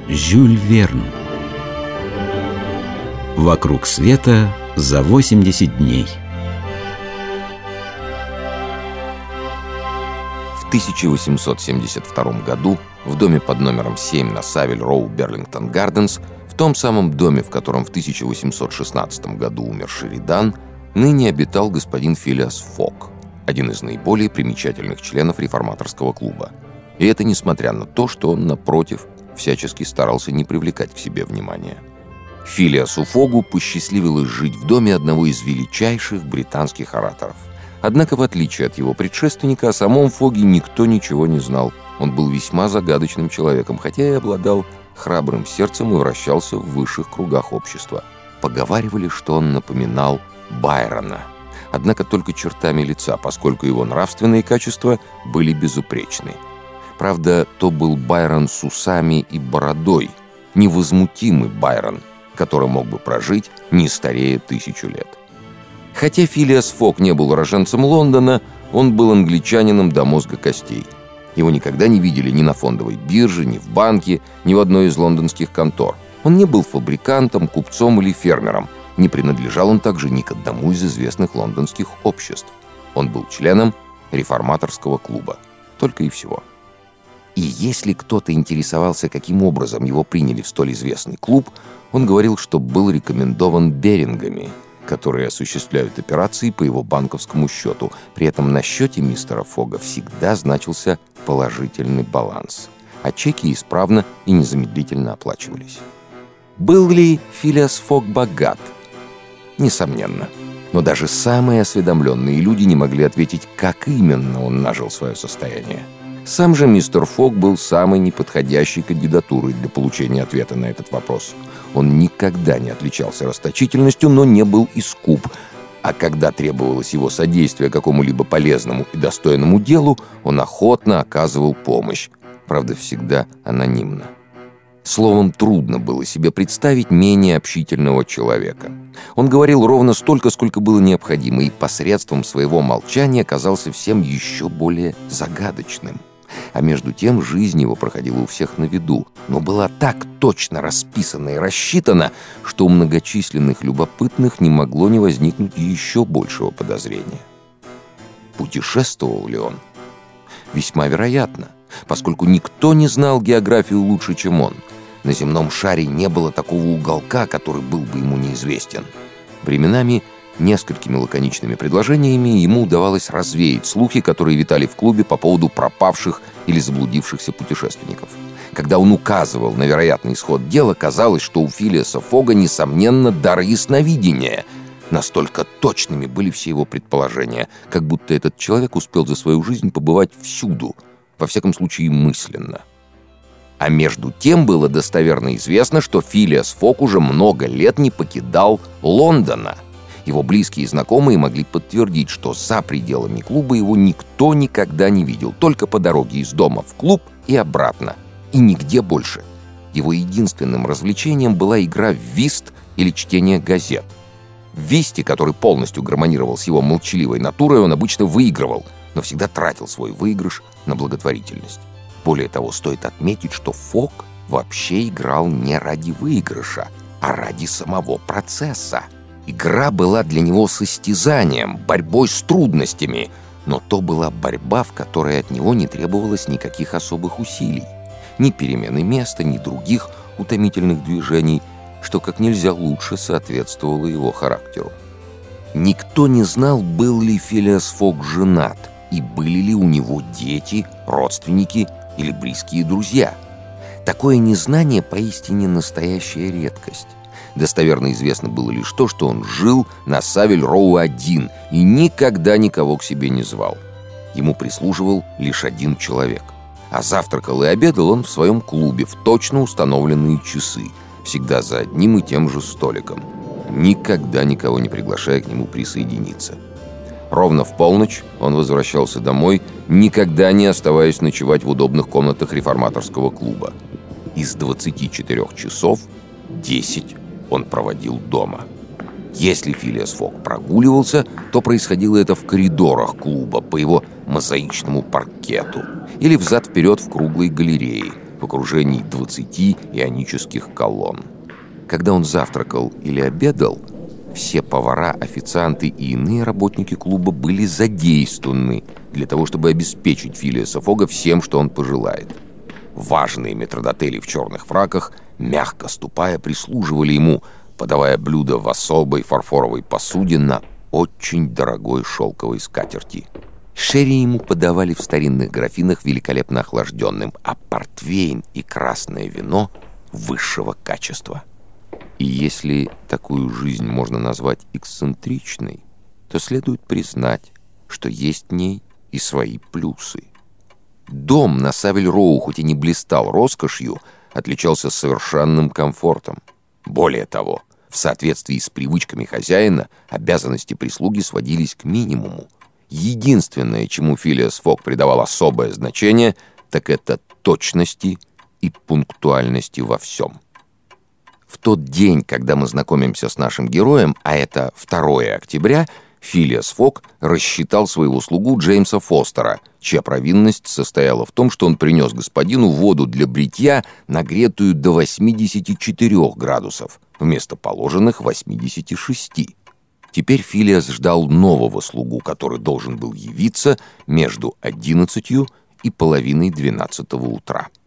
Жюль Верн. «Вокруг света за 80 дней». В 1872 году в доме под номером 7 на Савиль-Роу, Берлингтон-Гарденс, в том самом доме, в котором в 1816 году умер Шеридан, ныне обитал господин Филиас Фок, один из наиболее примечательных членов реформаторского клуба. И это несмотря на то, что он, напротив, всячески старался не привлекать к себе внимания. Филиасу Фогу посчастливилось жить в доме одного из величайших британских ораторов. Однако, в отличие от его предшественника, о самом Фоге никто ничего не знал. Он был весьма загадочным человеком, хотя и обладал храбрым сердцем и вращался в высших кругах общества. Поговаривали, что он напоминал Байрона, однако только чертами лица, поскольку его нравственные качества были безупречны. Правда, то был Байрон с усами и бородой, невозмутимый Байрон, который мог бы прожить не старее 1000 лет. Хотя Филиас Фок не был уроженцем Лондона, он был англичанином до мозга костей. Его никогда не видели ни на фондовой бирже, ни в банке, ни в одной из лондонских контор. Он не был фабрикантом, купцом или фермером. Не принадлежал он также ни к одному из известных лондонских обществ. Он был членом реформаторского клуба. Только и всего. И если кто-то интересовался, каким образом его приняли в столь известный клуб, он говорил, что был рекомендован Берингами, которые осуществляют операции по его банковскому счету. При этом на счете мистера Фога всегда значился положительный баланс, а чеки исправно и незамедлительно оплачивались. Был ли Филиас Фок богат? Несомненно. Но даже самые осведомленные люди не могли ответить, как именно он нажил свое состояние. Сам же мистер Фок был самой неподходящей кандидатурой для получения ответа на этот вопрос. Он никогда не отличался расточительностью, но не был и скуп. А когда требовалось его содействие какому-либо полезному и достойному делу, он охотно оказывал помощь, правда, всегда анонимно. Словом, трудно было себе представить менее общительного человека. Он говорил ровно столько, сколько было необходимо, и посредством своего молчания казался всем еще более загадочным. А между тем жизнь его проходила у всех на виду, но была так точно расписана и рассчитана, что у многочисленных любопытных не могло не возникнуть еще большего подозрения. Путешествовал ли он? Весьма вероятно, поскольку никто не знал географию лучше, чем он. На земном шаре не было такого уголка, который был бы ему неизвестен. Временами, несколькими лаконичными предложениями ему удавалось развеять слухи, которые витали в клубе по поводу пропавших или заблудившихся путешественников. Когда он указывал на вероятный исход дела, казалось, что у Филиаса Фога, несомненно, дар ясновидения. Настолько точными были все его предположения, как будто этот человек успел за свою жизнь побывать всюду, во всяком случае мысленно. А между тем было достоверно известно, что Филиас Фок уже много лет не покидал Лондона. Его близкие и знакомые могли подтвердить, что за пределами клуба его никто никогда не видел, только по дороге из дома в клуб и обратно, и нигде больше. Его единственным развлечением была игра в вист или чтение газет. В висте, который полностью гармонировал с его молчаливой натурой, он обычно выигрывал, но всегда тратил свой выигрыш на благотворительность. Более того, стоит отметить, что Фок вообще играл не ради выигрыша, а ради самого процесса. Игра была для него состязанием, борьбой с трудностями, но то была борьба, в которой от него не требовалось никаких особых усилий, ни перемены места, ни других утомительных движений, что как нельзя лучше соответствовало его характеру. Никто не знал, был ли Филиас Фок женат, и были ли у него дети, родственники или близкие друзья. Такое незнание поистине настоящая редкость. Достоверно известно было лишь то, что он жил на Савиль-Роу один и никогда никого к себе не звал. Ему прислуживал лишь один человек. А завтракал и обедал он в своем клубе в точно установленные часы, всегда за одним и тем же столиком, никогда никого не приглашая к нему присоединиться. Ровно в полночь он возвращался домой, никогда не оставаясь ночевать в удобных комнатах реформаторского клуба. Из 24 часов 10 он проводил дома. Если Филиас Фок прогуливался, то происходило это в коридорах клуба по его мозаичному паркету или взад-вперед в круглой галерее, в окружении 20 ионических колонн. Когда он завтракал или обедал, все повара, официанты и иные работники клуба были задействованы для того, чтобы обеспечить Филиаса Фога всем, что он пожелает. Важные метрдотели в черных фраках, мягко ступая, прислуживали ему, подавая блюда в особой фарфоровой посуде на очень дорогой шелковой скатерти. Шерри ему подавали в старинных графинах великолепно охлажденным, а портвейн и красное вино высшего качества. И если такую жизнь можно назвать эксцентричной, то следует признать, что есть в ней и свои плюсы. Дом на Савиль-Роу, хоть и не блистал роскошью, отличался совершенным комфортом. Более того, в соответствии с привычками хозяина, обязанности прислуги сводились к минимуму. Единственное, чему Филиас Фог придавал особое значение, так это точности и пунктуальности во всем. В тот день, когда мы знакомимся с нашим героем, а это 2 октября, Филиас Фог рассчитал своего слугу Джеймса Фостера, чья провинность состояла в том, что он принес господину воду для бритья, нагретую до 84 градусов, вместо положенных 86. Теперь Филиас ждал нового слугу, который должен был явиться между 11 и половиной 12 утра.